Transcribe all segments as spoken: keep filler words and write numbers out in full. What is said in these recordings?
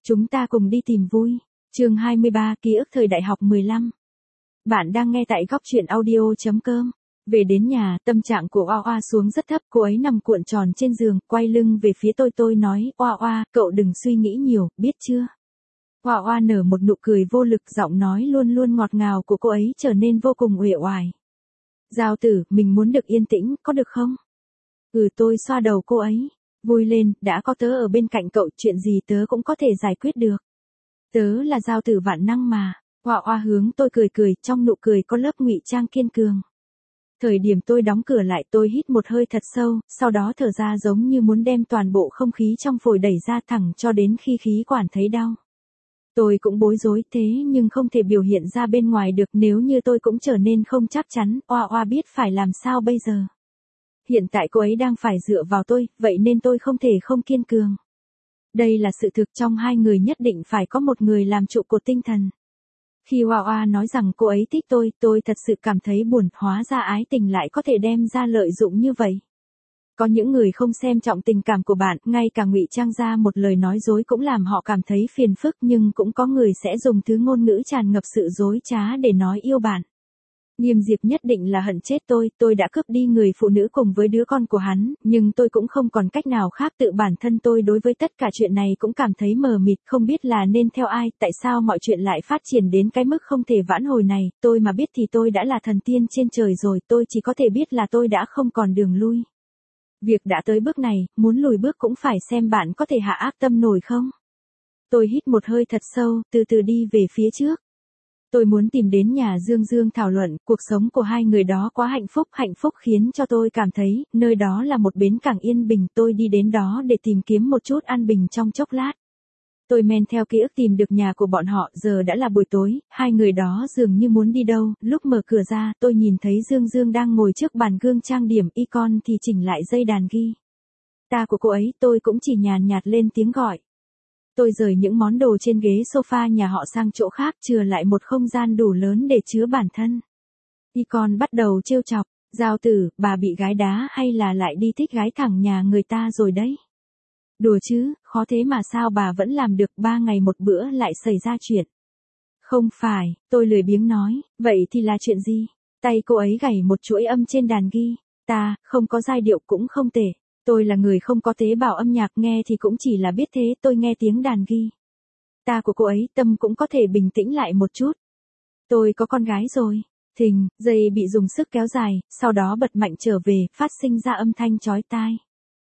Chúng ta cùng đi tìm vui. Chương hai mươi ba, ký ức thời đại học mười lăm. Bạn đang nghe tại góc truyện audio chấm com. Về đến nhà, tâm trạng của Oa Oa xuống rất thấp, cô ấy nằm cuộn tròn trên giường, quay lưng về phía tôi tôi nói, Oa Oa, cậu đừng suy nghĩ nhiều, biết chưa? Oa Oa nở một nụ cười vô lực, giọng nói luôn luôn ngọt ngào của cô ấy trở nên vô cùng uể oải. Giao Tử, mình muốn được yên tĩnh, có được không? Ừ, tôi xoa đầu cô ấy. Vui lên, đã có tớ ở bên cạnh cậu, chuyện gì tớ cũng có thể giải quyết được. Tớ là Giao Tử vạn năng mà. Oa Oa hướng tôi cười cười, trong nụ cười có lớp ngụy trang kiên cường. Thời điểm tôi đóng cửa lại, tôi hít một hơi thật sâu, sau đó thở ra giống như muốn đem toàn bộ không khí trong phổi đẩy ra thẳng cho đến khi khí quản thấy đau. Tôi cũng bối rối thế nhưng không thể biểu hiện ra bên ngoài được, nếu như tôi cũng trở nên không chắc chắn, Oa Oa biết phải làm sao bây giờ. Hiện tại cô ấy đang phải dựa vào tôi, vậy nên tôi không thể không kiên cường. Đây là sự thực, trong hai người nhất định phải có một người làm trụ cột tinh thần. Khi Oa Oa nói rằng cô ấy thích tôi, tôi thật sự cảm thấy buồn, hóa ra ái tình lại có thể đem ra lợi dụng như vậy. Có những người không xem trọng tình cảm của bạn, ngay cả ngụy trang ra một lời nói dối cũng làm họ cảm thấy phiền phức, nhưng cũng có người sẽ dùng thứ ngôn ngữ tràn ngập sự dối trá để nói yêu bạn. Nghiêm Diệp nhất định là hận chết tôi, tôi đã cướp đi người phụ nữ cùng với đứa con của hắn, nhưng tôi cũng không còn cách nào khác, tự bản thân tôi đối với tất cả chuyện này cũng cảm thấy mờ mịt, không biết là nên theo ai, tại sao mọi chuyện lại phát triển đến cái mức không thể vãn hồi này, tôi mà biết thì tôi đã là thần tiên trên trời rồi, tôi chỉ có thể biết là tôi đã không còn đường lui. Việc đã tới bước này, muốn lùi bước cũng phải xem bạn có thể hạ ác tâm nổi không. Tôi hít một hơi thật sâu, từ từ đi về phía trước. Tôi muốn tìm đến nhà Dương Dương thảo luận, cuộc sống của hai người đó quá hạnh phúc, hạnh phúc khiến cho tôi cảm thấy, nơi đó là một bến cảng yên bình, tôi đi đến đó để tìm kiếm một chút an bình trong chốc lát. Tôi men theo ký ức tìm được nhà của bọn họ, giờ đã là buổi tối, hai người đó dường như muốn đi đâu, lúc mở cửa ra, tôi nhìn thấy Dương Dương đang ngồi trước bàn gương trang điểm, icon thì chỉnh lại dây đàn ghi. Ta của cô ấy, tôi cũng chỉ nhàn nhạt lên tiếng gọi. Tôi rời những món đồ trên ghế sofa nhà họ sang chỗ khác, chừa lại một không gian đủ lớn để chứa bản thân. Icon bắt đầu trêu chọc, Giao Tử, bà bị gái đá hay là lại đi thích gái thẳng nhà người ta rồi đấy. Đùa chứ, khó thế mà sao bà vẫn làm được, ba ngày một bữa lại xảy ra chuyện. Không phải, tôi lười biếng nói, vậy thì là chuyện gì? Tay cô ấy gảy một chuỗi âm trên đàn ghi, ta, không có giai điệu cũng không tệ. Tôi là người không có tế bào âm nhạc, nghe thì cũng chỉ là biết thế, tôi nghe tiếng đàn ghi. Ta của cô ấy, tâm cũng có thể bình tĩnh lại một chút. Tôi có con gái rồi. Thình, dây bị dùng sức kéo dài, sau đó bật mạnh trở về, phát sinh ra âm thanh chói tai.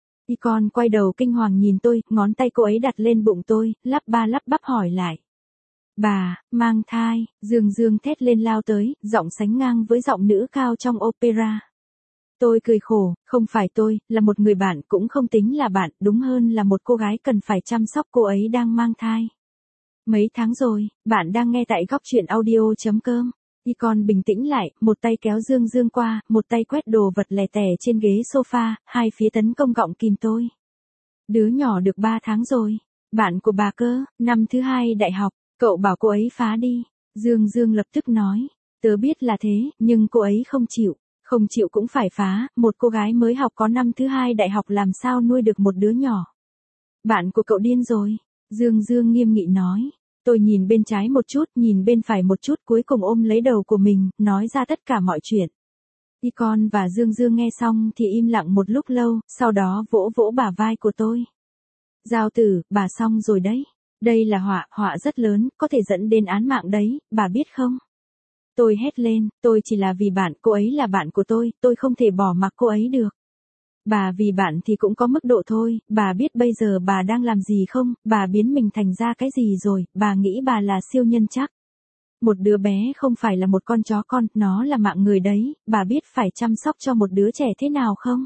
Icon quay đầu kinh hoàng nhìn tôi, ngón tay cô ấy đặt lên bụng tôi, lắp ba lắp bắp hỏi lại. Bà, mang thai, Dương Dương thét lên lao tới, giọng sánh ngang với giọng nữ cao trong opera. Tôi cười khổ, không phải tôi, là một người bạn, cũng không tính là bạn, đúng hơn là một cô gái cần phải chăm sóc, cô ấy đang mang thai. Mấy tháng rồi, bạn đang nghe tại góc truyện audio chấm com. Icon bình tĩnh lại, một tay kéo Dương Dương qua, một tay quét đồ vật lẻ tẻ trên ghế sofa, hai phía tấn công gọng kìm tôi. Đứa nhỏ được ba tháng rồi, bạn của bà cơ, năm thứ hai đại học, cậu bảo cô ấy phá đi. Dương Dương lập tức nói, tớ biết là thế, nhưng cô ấy không chịu. Không chịu cũng phải phá, một cô gái mới học có năm thứ hai đại học làm sao nuôi được một đứa nhỏ. Bạn của cậu điên rồi, Dương Dương nghiêm nghị nói. Tôi nhìn bên trái một chút, nhìn bên phải một chút, cuối cùng ôm lấy đầu của mình, nói ra tất cả mọi chuyện. Icon và Dương Dương nghe xong thì im lặng một lúc lâu, sau đó vỗ vỗ bả vai của tôi. Giao Tử, bà xong rồi đấy. Đây là họa, họa rất lớn, có thể dẫn đến án mạng đấy, bà biết không? Tôi hét lên, tôi chỉ là vì bạn, cô ấy là bạn của tôi, tôi không thể bỏ mặc cô ấy được. Bà vì bạn thì cũng có mức độ thôi, bà biết bây giờ bà đang làm gì không, bà biến mình thành ra cái gì rồi, bà nghĩ bà là siêu nhân chắc. Một đứa bé không phải là một con chó con, nó là mạng người đấy, bà biết phải chăm sóc cho một đứa trẻ thế nào không?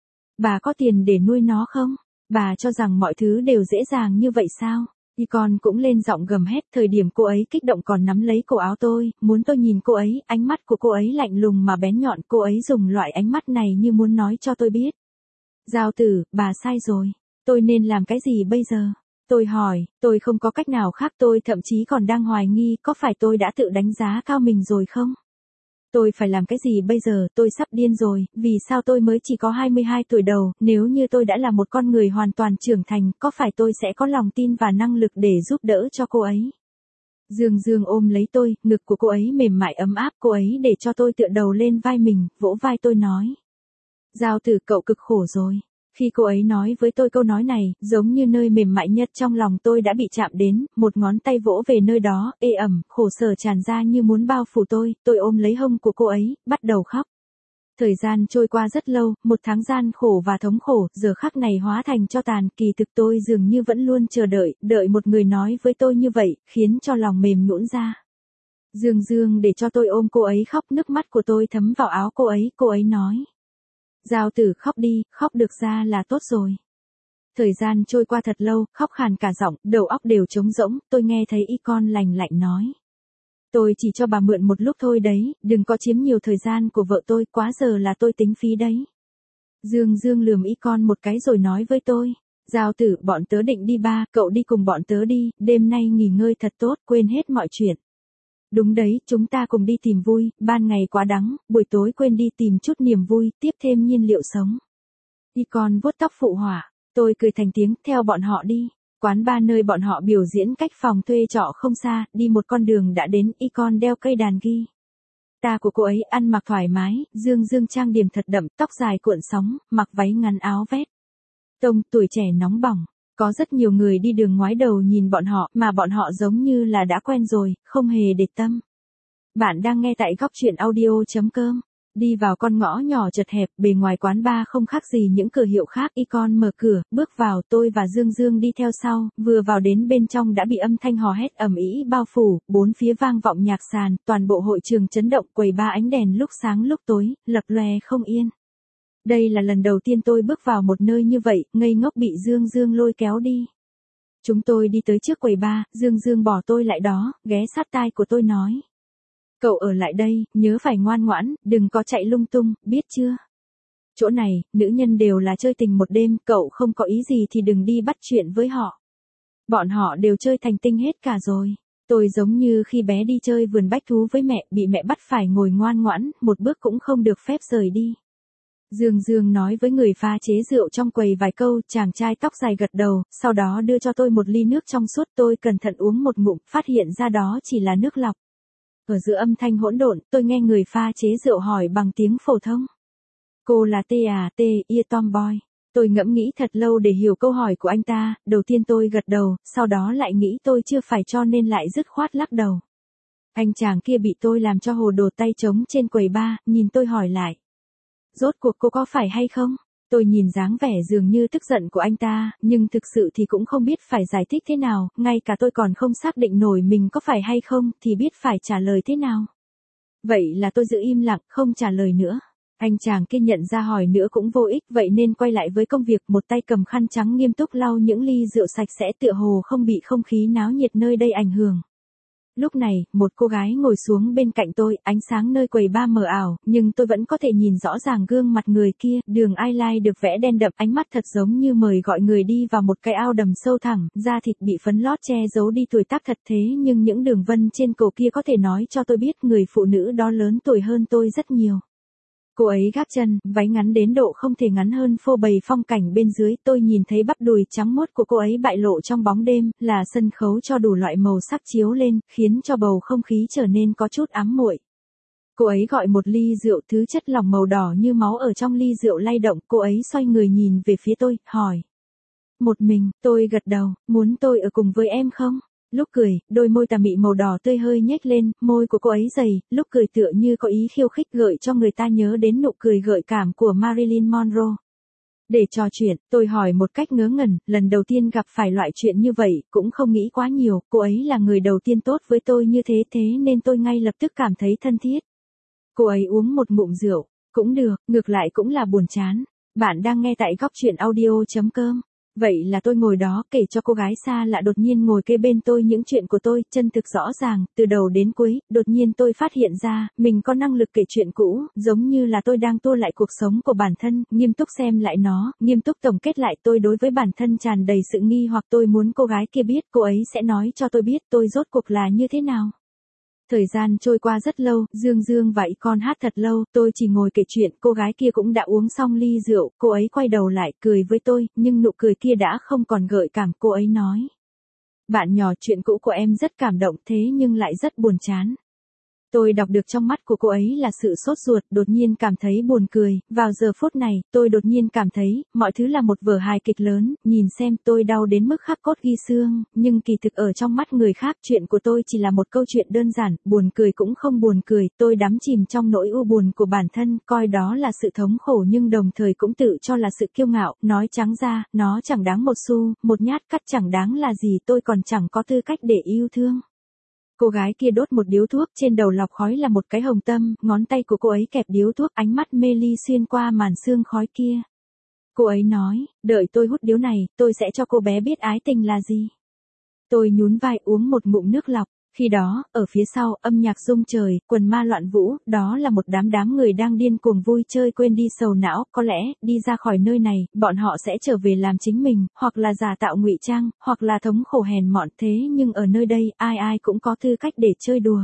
Bà có tiền để nuôi nó không? Bà cho rằng mọi thứ đều dễ dàng như vậy sao? Icon cũng lên giọng gầm hét, thời điểm cô ấy kích động còn nắm lấy cổ áo tôi, muốn tôi nhìn cô ấy, ánh mắt của cô ấy lạnh lùng mà bén nhọn, cô ấy dùng loại ánh mắt này như muốn nói cho tôi biết. Giao Tử, bà sai rồi, tôi nên làm cái gì bây giờ? Tôi hỏi, tôi không có cách nào khác, tôi thậm chí còn đang hoài nghi có phải tôi đã tự đánh giá cao mình rồi không? Tôi phải làm cái gì bây giờ, tôi sắp điên rồi, vì sao tôi mới chỉ có hai mươi hai tuổi đầu, nếu như tôi đã là một con người hoàn toàn trưởng thành, có phải tôi sẽ có lòng tin và năng lực để giúp đỡ cho cô ấy? Dương Dương ôm lấy tôi, ngực của cô ấy mềm mại ấm áp, cô ấy để cho tôi tựa đầu lên vai mình, vỗ vai tôi nói. Giao Tử, cậu cực khổ rồi. Khi cô ấy nói với tôi câu nói này, giống như nơi mềm mại nhất trong lòng tôi đã bị chạm đến, một ngón tay vỗ về nơi đó, ê ẩm, khổ sở tràn ra như muốn bao phủ tôi, tôi ôm lấy hông của cô ấy, bắt đầu khóc. Thời gian trôi qua rất lâu, một tháng gian khổ và thống khổ, giờ khắc này hóa thành tro tàn, kỳ thực tôi dường như vẫn luôn chờ đợi, đợi một người nói với tôi như vậy, khiến cho lòng mềm nhũn ra. Dương Dương để cho tôi ôm cô ấy khóc, nước mắt của tôi thấm vào áo cô ấy, cô ấy nói. Giao Tử, khóc đi, khóc được ra là tốt rồi. Thời gian trôi qua thật lâu, khóc khàn cả giọng, đầu óc đều trống rỗng, tôi nghe thấy y con lành lạnh nói. Tôi chỉ cho bà mượn một lúc thôi đấy, đừng có chiếm nhiều thời gian của vợ tôi, quá giờ là tôi tính phí đấy. Dương Dương lườm y con một cái rồi nói với tôi. Giao Tử, bọn tớ định đi ba, cậu đi cùng bọn tớ đi, đêm nay nghỉ ngơi thật tốt, quên hết mọi chuyện. Đúng đấy, chúng ta cùng đi tìm vui, ban ngày quá đắng, buổi tối quên đi tìm chút niềm vui, tiếp thêm nhiên liệu sống. Y con vuốt tóc phụ họa, tôi cười thành tiếng, theo bọn họ đi. Quán bar nơi bọn họ biểu diễn cách phòng thuê trọ không xa, đi một con đường đã đến, y con đeo cây đàn ghi. Ta của cô ấy ăn mặc thoải mái, Dương Dương trang điểm thật đậm, tóc dài cuộn sóng, mặc váy ngắn áo vest. Tông, tuổi trẻ nóng bỏng. Có rất nhiều người đi đường ngoái đầu nhìn bọn họ, mà bọn họ giống như là đã quen rồi, không hề để tâm. Bạn đang nghe tại góc truyện audio.com. Đi vào con ngõ nhỏ chật hẹp, bề ngoài quán bar không khác gì những cửa hiệu khác, Icon mở cửa, bước vào, tôi và Dương Dương đi theo sau, vừa vào đến bên trong đã bị âm thanh hò hét ầm ĩ bao phủ, bốn phía vang vọng nhạc sàn, toàn bộ hội trường chấn động, quầy bar ánh đèn lúc sáng lúc tối, lập lòe không yên. Đây là lần đầu tiên tôi bước vào một nơi như vậy, ngây ngốc bị Dương Dương lôi kéo đi. Chúng tôi đi tới trước quầy bar, Dương Dương bỏ tôi lại đó, ghé sát tai của tôi nói. Cậu ở lại đây, nhớ phải ngoan ngoãn, đừng có chạy lung tung, biết chưa? Chỗ này, nữ nhân đều là chơi tình một đêm, cậu không có ý gì thì đừng đi bắt chuyện với họ. Bọn họ đều chơi thành tinh hết cả rồi. Tôi giống như khi bé đi chơi vườn bách thú với mẹ, bị mẹ bắt phải ngồi ngoan ngoãn, một bước cũng không được phép rời đi. Dương Dương nói với người pha chế rượu trong quầy vài câu, chàng trai tóc dài gật đầu, sau đó đưa cho tôi một ly nước trong suốt, tôi cẩn thận uống một ngụm, phát hiện ra đó chỉ là nước lọc. Ở giữa âm thanh hỗn độn, tôi nghe người pha chế rượu hỏi bằng tiếng phổ thông. Cô là T à, T, ia tomboy. Tôi ngẫm nghĩ thật lâu để hiểu câu hỏi của anh ta, đầu tiên tôi gật đầu, sau đó lại nghĩ tôi chưa phải cho nên lại dứt khoát lắc đầu. Anh chàng kia bị tôi làm cho hồ đồ tay trống trên quầy bar, nhìn tôi hỏi lại. Rốt cuộc cô có phải hay không? Tôi nhìn dáng vẻ dường như tức giận của anh ta, nhưng thực sự thì cũng không biết phải giải thích thế nào, ngay cả tôi còn không xác định nổi mình có phải hay không, thì biết phải trả lời thế nào. Vậy là tôi giữ im lặng, không trả lời nữa. Anh chàng kia nhận ra hỏi nữa cũng vô ích, vậy nên quay lại với công việc, một tay cầm khăn trắng nghiêm túc lau những ly rượu sạch sẽ, tựa hồ không bị không khí náo nhiệt nơi đây ảnh hưởng. Lúc này, một cô gái ngồi xuống bên cạnh tôi, ánh sáng nơi quầy bar mờ ảo, nhưng tôi vẫn có thể nhìn rõ ràng gương mặt người kia, đường eyeliner được vẽ đen đậm, ánh mắt thật giống như mời gọi người đi vào một cái ao đầm sâu thẳm, da thịt bị phấn lót che giấu đi tuổi tác thật thế nhưng những đường vân trên cổ kia có thể nói cho tôi biết người phụ nữ đó lớn tuổi hơn tôi rất nhiều. Cô ấy gác chân, váy ngắn đến độ không thể ngắn hơn, phô bày phong cảnh bên dưới, tôi nhìn thấy bắp đùi trắng muốt của cô ấy bại lộ trong bóng đêm, là sân khấu cho đủ loại màu sắc chiếu lên, khiến cho bầu không khí trở nên có chút ám muội. Cô ấy gọi một ly rượu, thứ chất lỏng màu đỏ như máu ở trong ly rượu lay động, cô ấy xoay người nhìn về phía tôi, hỏi. Một mình, tôi gật đầu, muốn tôi ở cùng với em không? Lúc cười, đôi môi tà mị màu đỏ tươi hơi nhếch lên, môi của cô ấy dày, lúc cười tựa như có ý khiêu khích gợi cho người ta nhớ đến nụ cười gợi cảm của Marilyn Monroe. Để trò chuyện, tôi hỏi một cách ngớ ngẩn, lần đầu tiên gặp phải loại chuyện như vậy, cũng không nghĩ quá nhiều, cô ấy là người đầu tiên tốt với tôi như thế thế nên tôi ngay lập tức cảm thấy thân thiết. Cô ấy uống một ngụm rượu, cũng được, ngược lại cũng là buồn chán. Bạn đang nghe tại góc truyện audio.com. Vậy là tôi ngồi đó kể cho cô gái xa lạ đột nhiên ngồi kế bên tôi những chuyện của tôi, chân thực rõ ràng, từ đầu đến cuối, đột nhiên tôi phát hiện ra, mình có năng lực kể chuyện cũ, giống như là tôi đang tua lại cuộc sống của bản thân, nghiêm túc xem lại nó, nghiêm túc tổng kết lại, tôi đối với bản thân tràn đầy sự nghi hoặc, tôi muốn cô gái kia biết, cô ấy sẽ nói cho tôi biết tôi rốt cuộc là như thế nào. Thời gian trôi qua rất lâu, Dương Dương và Icon hát thật lâu, tôi chỉ ngồi kể chuyện, cô gái kia cũng đã uống xong ly rượu, cô ấy quay đầu lại, cười với tôi, nhưng nụ cười kia đã không còn gợi cảm, cô ấy nói. Bạn nhỏ, chuyện cũ của em rất cảm động thế nhưng lại rất buồn chán. Tôi đọc được trong mắt của cô ấy là sự sốt ruột, đột nhiên cảm thấy buồn cười, vào giờ phút này, tôi đột nhiên cảm thấy, mọi thứ là một vở hài kịch lớn, nhìn xem tôi đau đến mức khắc cốt ghi xương, nhưng kỳ thực ở trong mắt người khác chuyện của tôi chỉ là một câu chuyện đơn giản, buồn cười cũng không buồn cười, tôi đắm chìm trong nỗi u buồn của bản thân, coi đó là sự thống khổ nhưng đồng thời cũng tự cho là sự kiêu ngạo, nói trắng ra, nó chẳng đáng một xu, một nhát cắt chẳng đáng là gì, tôi còn chẳng có tư cách để yêu thương. Cô gái kia đốt một điếu thuốc, trên đầu lọc khói là một cái hồng tâm, ngón tay của cô ấy kẹp điếu thuốc, ánh mắt mê ly xuyên qua màn sương khói kia. Cô ấy nói, đợi tôi hút điếu này, tôi sẽ cho cô bé biết ái tình là gì. Tôi nhún vai uống một ngụm nước lọc. Khi đó, ở phía sau, âm nhạc rung trời, quần ma loạn vũ, đó là một đám đám người đang điên cuồng vui chơi quên đi sầu não, có lẽ, đi ra khỏi nơi này, bọn họ sẽ trở về làm chính mình, hoặc là giả tạo ngụy trang, hoặc là thống khổ hèn mọn thế nhưng ở nơi đây, ai ai cũng có tư cách để chơi đùa.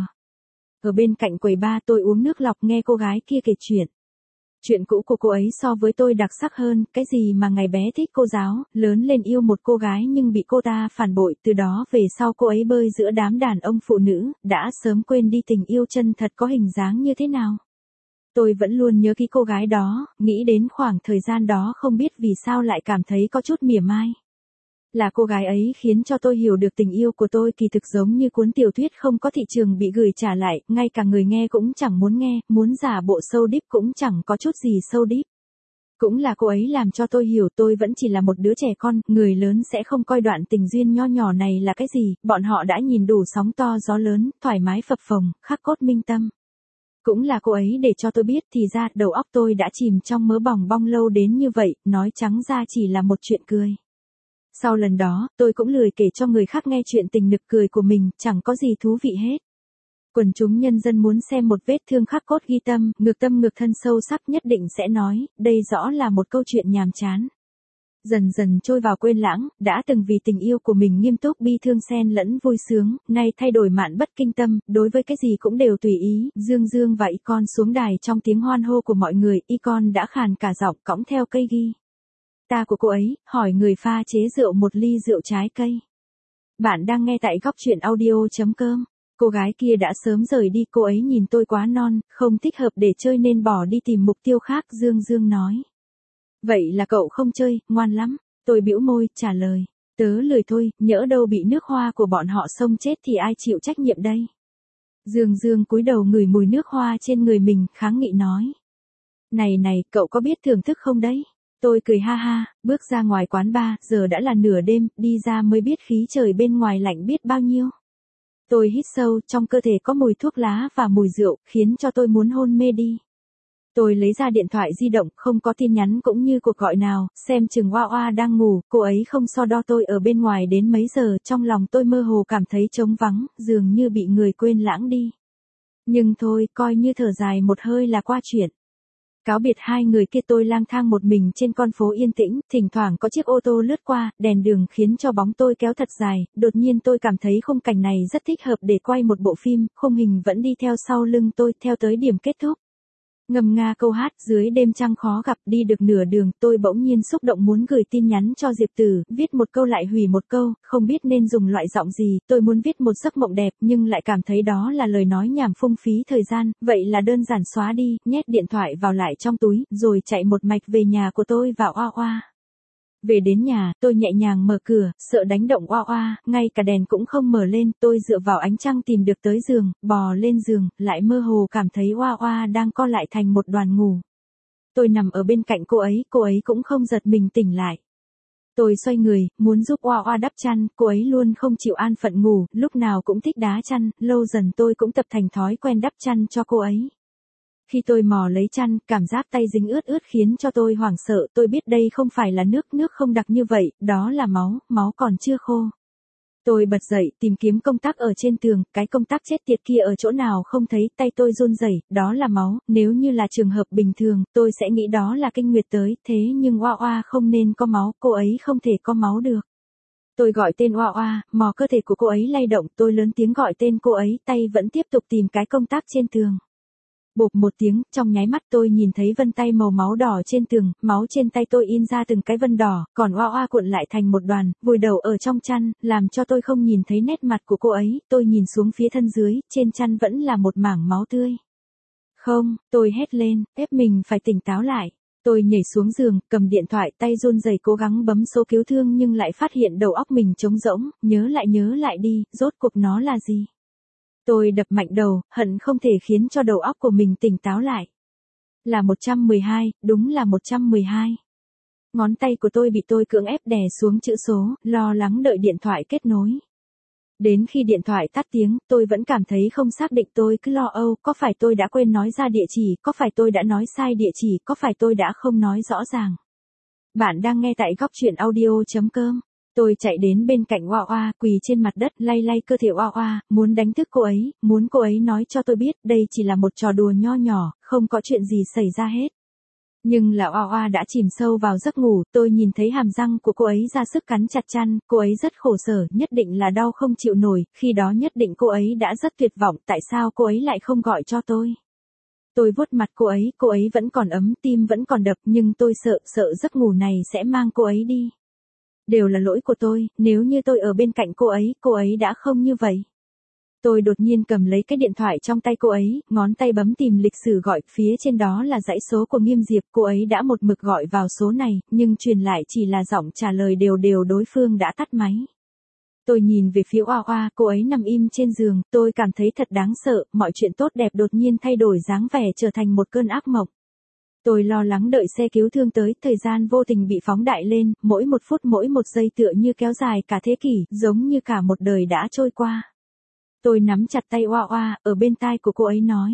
Ở bên cạnh quầy bar tôi uống nước lọc nghe cô gái kia kể chuyện. Chuyện cũ của cô ấy so với tôi đặc sắc hơn, cái gì mà ngày bé thích cô giáo, lớn lên yêu một cô gái nhưng bị cô ta phản bội, từ đó về sau cô ấy bơi giữa đám đàn ông phụ nữ, đã sớm quên đi tình yêu chân thật có hình dáng như thế nào. Tôi vẫn luôn nhớ kỹ cô gái đó, nghĩ đến khoảng thời gian đó không biết vì sao lại cảm thấy có chút mỉa mai. Là cô gái ấy khiến cho tôi hiểu được tình yêu của tôi kỳ thực giống như cuốn tiểu thuyết không có thị trường bị gửi trả lại, ngay cả người nghe cũng chẳng muốn nghe, muốn giả bộ sâu deep cũng chẳng có chút gì sâu deep. Cũng là cô ấy làm cho tôi hiểu tôi vẫn chỉ là một đứa trẻ con, người lớn sẽ không coi đoạn tình duyên nho nhỏ này là cái gì, bọn họ đã nhìn đủ sóng to gió lớn, thoải mái phập phồng, khắc cốt minh tâm. Cũng là cô ấy để cho tôi biết thì ra đầu óc tôi đã chìm trong mớ bòng bong lâu đến như vậy, nói trắng ra chỉ là một chuyện cười. Sau lần đó, tôi cũng lười kể cho người khác nghe chuyện tình nực cười của mình, chẳng có gì thú vị hết. Quần chúng nhân dân muốn xem một vết thương khắc cốt ghi tâm, ngược tâm ngược thân sâu sắc nhất định sẽ nói, đây rõ là một câu chuyện nhàm chán. Dần dần trôi vào quên lãng, đã từng vì tình yêu của mình nghiêm túc bi thương xen lẫn vui sướng, nay thay đổi mạn bất kinh tâm, đối với cái gì cũng đều tùy ý, Dương Dương và Icon xuống đài trong tiếng hoan hô của mọi người, Icon đã khàn cả giọng cõng theo cây ghi ta của cô ấy, hỏi người pha chế rượu một ly rượu trái cây. Bạn đang nghe tại góc truyện audio chấm com. Cô gái kia đã sớm rời đi, cô ấy nhìn tôi quá non, không thích hợp để chơi nên bỏ đi tìm mục tiêu khác, Dương Dương nói. Vậy là cậu không chơi, ngoan lắm. Tôi bĩu môi, trả lời. Tớ lười thôi, nhỡ đâu bị nước hoa của bọn họ xông chết thì ai chịu trách nhiệm đây. Dương Dương cúi đầu ngửi mùi nước hoa trên người mình, kháng nghị nói. Này này, cậu có biết thưởng thức không đấy? Tôi cười ha ha, bước ra ngoài quán bar, giờ đã là nửa đêm, đi ra mới biết khí trời bên ngoài lạnh biết bao nhiêu. Tôi hít sâu, trong cơ thể có mùi thuốc lá và mùi rượu, khiến cho tôi muốn hôn mê đi. Tôi lấy ra điện thoại di động, không có tin nhắn cũng như cuộc gọi nào, xem chừng Hoa Hoa đang ngủ, cô ấy không so đo tôi ở bên ngoài đến mấy giờ, trong lòng tôi mơ hồ cảm thấy trống vắng, dường như bị người quên lãng đi. Nhưng thôi, coi như thở dài một hơi là qua chuyện. Cáo biệt hai người kia tôi lang thang một mình trên con phố yên tĩnh, thỉnh thoảng có chiếc ô tô lướt qua, đèn đường khiến cho bóng tôi kéo thật dài, đột nhiên tôi cảm thấy khung cảnh này rất thích hợp để quay một bộ phim, khung hình vẫn đi theo sau lưng tôi, theo tới điểm kết thúc. Ngâm nga câu hát, dưới đêm trăng khó gặp, đi được nửa đường, tôi bỗng nhiên xúc động muốn gửi tin nhắn cho Diệp Tử, viết một câu lại hủy một câu, không biết nên dùng loại giọng gì, tôi muốn viết một giấc mộng đẹp, nhưng lại cảm thấy đó là lời nói nhảm phung phí thời gian, vậy là đơn giản xóa đi, nhét điện thoại vào lại trong túi, rồi chạy một mạch về nhà của tôi và Oa Oa. Về đến nhà, tôi nhẹ nhàng mở cửa, sợ đánh động Oa Oa, ngay cả đèn cũng không mở lên, tôi dựa vào ánh trăng tìm được tới giường, bò lên giường, lại mơ hồ cảm thấy Oa Oa đang co lại thành một đoàn ngủ. Tôi nằm ở bên cạnh cô ấy, cô ấy cũng không giật mình tỉnh lại. Tôi xoay người, muốn giúp Oa Oa đắp chăn, cô ấy luôn không chịu an phận ngủ, lúc nào cũng thích đá chăn, lâu dần tôi cũng tập thành thói quen đắp chăn cho cô ấy. Khi tôi mò lấy chăn, cảm giác tay dính ướt ướt khiến cho tôi hoảng sợ, tôi biết đây không phải là nước, nước không đặc như vậy, đó là máu, máu còn chưa khô. Tôi bật dậy, tìm kiếm công tắc ở trên tường, cái công tắc chết tiệt kia ở chỗ nào không thấy, tay tôi run rẩy, đó là máu, nếu như là trường hợp bình thường, tôi sẽ nghĩ đó là kinh nguyệt tới, thế nhưng Oa Oa không nên có máu, cô ấy không thể có máu được. Tôi gọi tên Oa Oa, mò cơ thể của cô ấy lay động, tôi lớn tiếng gọi tên cô ấy, tay vẫn tiếp tục tìm cái công tắc trên tường. Bộp một tiếng, trong nháy mắt tôi nhìn thấy vân tay màu máu đỏ trên tường, máu trên tay tôi in ra từng cái vân đỏ, còn Oa Oa cuộn lại thành một đoàn, vùi đầu ở trong chăn, làm cho tôi không nhìn thấy nét mặt của cô ấy, tôi nhìn xuống phía thân dưới, trên chăn vẫn là một mảng máu tươi. Không, tôi hét lên, ép mình phải tỉnh táo lại. Tôi nhảy xuống giường, cầm điện thoại, tay run rẩy cố gắng bấm số cứu thương nhưng lại phát hiện đầu óc mình trống rỗng, nhớ lại nhớ lại đi, rốt cuộc nó là gì? Tôi đập mạnh đầu, hận không thể khiến cho đầu óc của mình tỉnh táo lại. Là một trăm mười hai, đúng là một trăm mười hai. Ngón tay của tôi bị tôi cưỡng ép đè xuống chữ số, lo lắng đợi điện thoại kết nối. Đến khi điện thoại tắt tiếng, tôi vẫn cảm thấy không xác định, tôi cứ lo âu, có phải tôi đã quên nói ra địa chỉ, có phải tôi đã nói sai địa chỉ, có phải tôi đã không nói rõ ràng. Bạn đang nghe tại góc truyện audio chấm com. Tôi chạy đến bên cạnh Oa Oa, quỳ trên mặt đất, lay lay cơ thể Oa Oa, muốn đánh thức cô ấy, muốn cô ấy nói cho tôi biết, đây chỉ là một trò đùa nho nhỏ, không có chuyện gì xảy ra hết. Nhưng là Oa Oa đã chìm sâu vào giấc ngủ, tôi nhìn thấy hàm răng của cô ấy ra sức cắn chặt chăn, cô ấy rất khổ sở, nhất định là đau không chịu nổi, khi đó nhất định cô ấy đã rất tuyệt vọng, tại sao cô ấy lại không gọi cho tôi. Tôi vuốt mặt cô ấy, cô ấy vẫn còn ấm, tim vẫn còn đập, nhưng tôi sợ, sợ giấc ngủ này sẽ mang cô ấy đi. Đều là lỗi của tôi, nếu như tôi ở bên cạnh cô ấy, cô ấy đã không như vậy. Tôi đột nhiên cầm lấy cái điện thoại trong tay cô ấy, ngón tay bấm tìm lịch sử gọi, phía trên đó là dãy số của Nghiêm Diệp, cô ấy đã một mực gọi vào số này, nhưng truyền lại chỉ là giọng trả lời đều đều, đối phương đã tắt máy. Tôi nhìn về phía Oa Oa, cô ấy nằm im trên giường, tôi cảm thấy thật đáng sợ, mọi chuyện tốt đẹp đột nhiên thay đổi dáng vẻ trở thành một cơn ác mộng. Tôi lo lắng đợi xe cứu thương tới, thời gian vô tình bị phóng đại lên, mỗi một phút mỗi một giây tựa như kéo dài cả thế kỷ, giống như cả một đời đã trôi qua. Tôi nắm chặt tay Oa Oa, ở bên tai của cô ấy nói.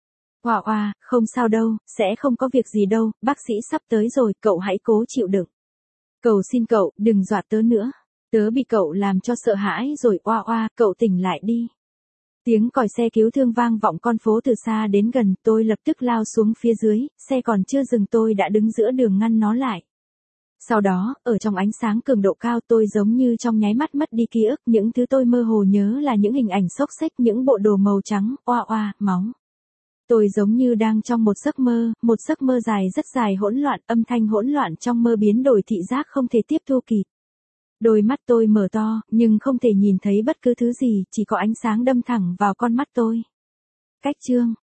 Oa Oa, không sao đâu, sẽ không có việc gì đâu, bác sĩ sắp tới rồi, cậu hãy cố chịu đựng. Cầu xin cậu, đừng dọa tớ nữa. Tớ bị cậu làm cho sợ hãi rồi, Oa Oa, cậu tỉnh lại đi. Tiếng còi xe cứu thương vang vọng con phố từ xa đến gần, tôi lập tức lao xuống phía dưới, xe còn chưa dừng tôi đã đứng giữa đường ngăn nó lại. Sau đó, ở trong ánh sáng cường độ cao tôi giống như trong nháy mắt mất đi ký ức, những thứ tôi mơ hồ nhớ là những hình ảnh xốc xếch, những bộ đồ màu trắng, Oa Oa, máu. Tôi giống như đang trong một giấc mơ, một giấc mơ dài rất dài hỗn loạn, âm thanh hỗn loạn trong mơ biến đổi thị giác không thể tiếp thu kịp. Đôi mắt tôi mở to, nhưng không thể nhìn thấy bất cứ thứ gì, chỉ có ánh sáng đâm thẳng vào con mắt tôi. Cách chương